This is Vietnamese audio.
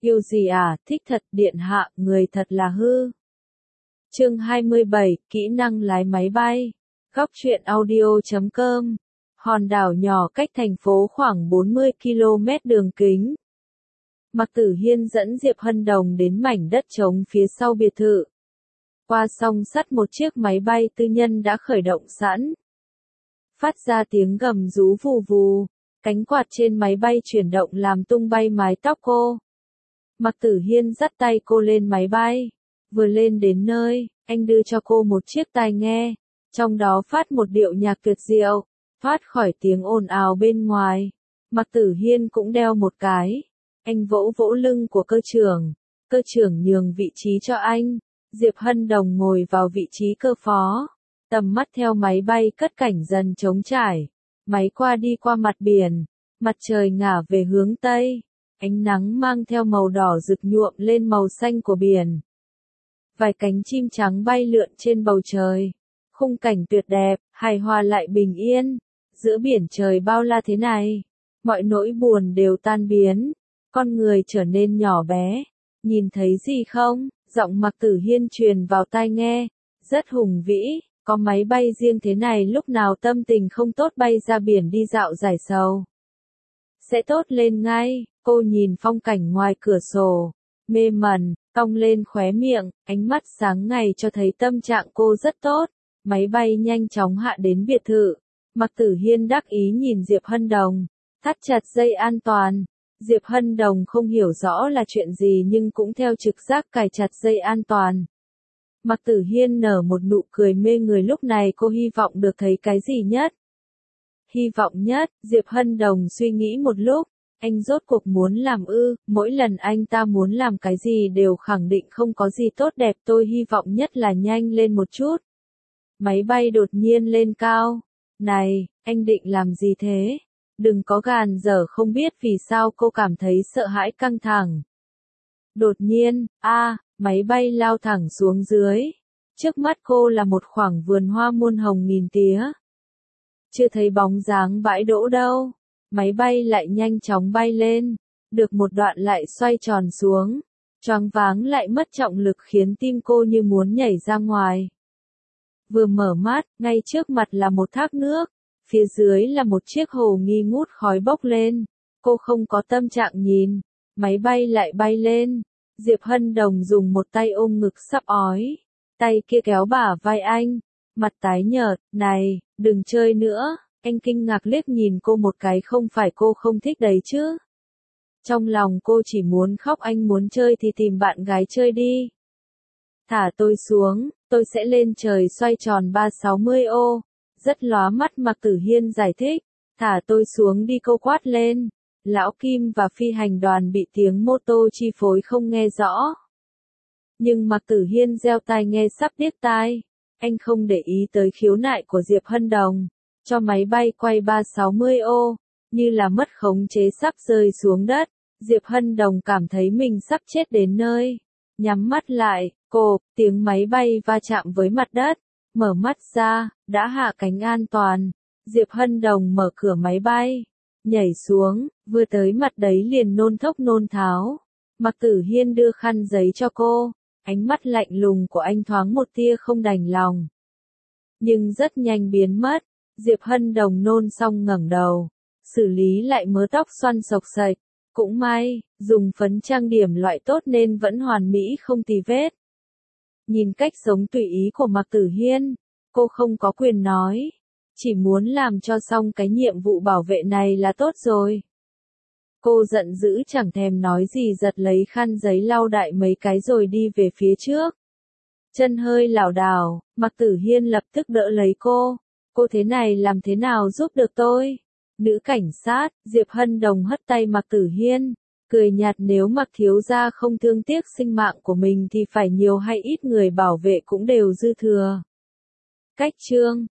Yêu gì à, thích thật, điện hạ, người thật là hư. Chương 27, kỹ năng lái máy bay. Góc truyện audio.com. Hòn đảo nhỏ cách thành phố khoảng 40 km đường kính. Mạc Tử Hiên dẫn Diệp Hân Đồng đến mảnh đất trống phía sau biệt thự. Qua song sắt một chiếc máy bay tư nhân đã khởi động sẵn. Phát ra tiếng gầm rú vù vù, cánh quạt trên máy bay chuyển động làm tung bay mái tóc cô. Mạc Tử Hiên dắt tay cô lên máy bay. Vừa lên đến nơi, anh đưa cho cô một chiếc tai nghe, trong đó phát một điệu nhạc tuyệt diệu, thoát khỏi tiếng ồn ào bên ngoài. Mạc Tử Hiên cũng đeo một cái. Anh vỗ vỗ lưng của cơ trưởng nhường vị trí cho anh. Diệp Hân Đồng ngồi vào vị trí cơ phó. Tầm mắt theo máy bay cất cảnh dần trống trải. Máy đi qua mặt biển, mặt trời ngả về hướng Tây. Ánh nắng mang theo màu đỏ rực nhuộm lên màu xanh của biển. Vài cánh chim trắng bay lượn trên bầu trời. Khung cảnh tuyệt đẹp, hài hòa lại bình yên. Giữa biển trời bao la thế này, mọi nỗi buồn đều tan biến. Con người trở nên nhỏ bé. Nhìn thấy gì không? Giọng Mạc Tử Hiên truyền vào tai nghe. Rất hùng vĩ, có máy bay riêng thế này lúc nào tâm tình không tốt bay ra biển đi dạo giải sầu. Sẽ tốt lên ngay. Cô nhìn phong cảnh ngoài cửa sổ, mê mẩn, cong lên khóe miệng, ánh mắt sáng ngày cho thấy tâm trạng cô rất tốt. Máy bay nhanh chóng hạ đến biệt thự. Mạc Tử Hiên đắc ý nhìn Diệp Hân Đồng, thắt chặt dây an toàn. Diệp Hân Đồng không hiểu rõ là chuyện gì nhưng cũng theo trực giác cài chặt dây an toàn. Mạc Tử Hiên nở một nụ cười mê người, lúc này cô hy vọng được thấy cái gì nhất? Hy vọng nhất, Diệp Hân Đồng suy nghĩ một lúc. Anh rốt cuộc muốn làm ư? Mỗi lần anh ta muốn làm cái gì đều khẳng định không có gì tốt đẹp. Tôi hy vọng nhất là nhanh lên một chút. Máy bay đột nhiên lên cao. Này, anh định làm gì thế? Đừng có gàn dở, không biết vì sao cô cảm thấy sợ hãi căng thẳng. Đột nhiên, máy bay lao thẳng xuống dưới. Trước mắt cô là một khoảng vườn hoa muôn hồng nghìn tía. Chưa thấy bóng dáng bãi đỗ đâu. Máy bay lại nhanh chóng bay lên. Được một đoạn lại xoay tròn xuống. Choáng váng lại mất trọng lực khiến tim cô như muốn nhảy ra ngoài. Vừa mở mắt, ngay trước mặt là một thác nước. Phía dưới là một chiếc hồ nghi ngút khói bốc lên. Cô không có tâm trạng nhìn. Máy bay lại bay lên. Diệp Hân Đồng dùng một tay ôm ngực sắp ói. Tay kia kéo bả vai anh. Mặt tái nhợt, này, đừng chơi nữa. Anh kinh ngạc liếc nhìn cô một cái, không phải cô không thích đấy chứ. Trong lòng cô chỉ muốn khóc, anh muốn chơi thì tìm bạn gái chơi đi. Thả tôi xuống, tôi sẽ lên trời xoay tròn 360 ô. Rất lóa mắt, Mạc Tử Hiên giải thích. Thả tôi xuống đi, cô quát lên. Lão Kim và phi hành đoàn bị tiếng mô tô chi phối không nghe rõ. Nhưng Mạc Tử Hiên gieo tai nghe sắp điếc tai. Anh không để ý tới khiếu nại của Diệp Hân Đồng. Cho máy bay quay 360 ô, như là mất khống chế sắp rơi xuống đất. Diệp Hân Đồng cảm thấy mình sắp chết đến nơi. Nhắm mắt lại, tiếng máy bay va chạm với mặt đất. Mở mắt ra, đã hạ cánh an toàn. Diệp Hân Đồng mở cửa máy bay, nhảy xuống, vừa tới mặt đấy liền nôn thốc nôn tháo. Mạc Tử Hiên đưa khăn giấy cho cô, ánh mắt lạnh lùng của anh thoáng một tia không đành lòng. Nhưng rất nhanh biến mất. Diệp Hân Đồng nôn xong ngẩng đầu, xử lý lại mớ tóc xoăn xộc xệch. Cũng may, dùng phấn trang điểm loại tốt nên vẫn hoàn mỹ không tì vết. Nhìn cách sống tùy ý của Mạc Tử Hiên, cô không có quyền nói. Chỉ muốn làm cho xong cái nhiệm vụ bảo vệ này là tốt rồi. Cô giận dữ chẳng thèm nói gì, giật lấy khăn giấy lau đại mấy cái rồi đi về phía trước. Chân hơi lảo đảo, Mạc Tử Hiên lập tức đỡ lấy cô. Cô thế này làm thế nào giúp được tôi? Nữ cảnh sát, Diệp Hân Đồng hất tay Mạc Tử Hiên, cười nhạt, nếu Mạc thiếu gia không thương tiếc sinh mạng của mình thì phải nhiều hay ít người bảo vệ cũng đều dư thừa. Cách chương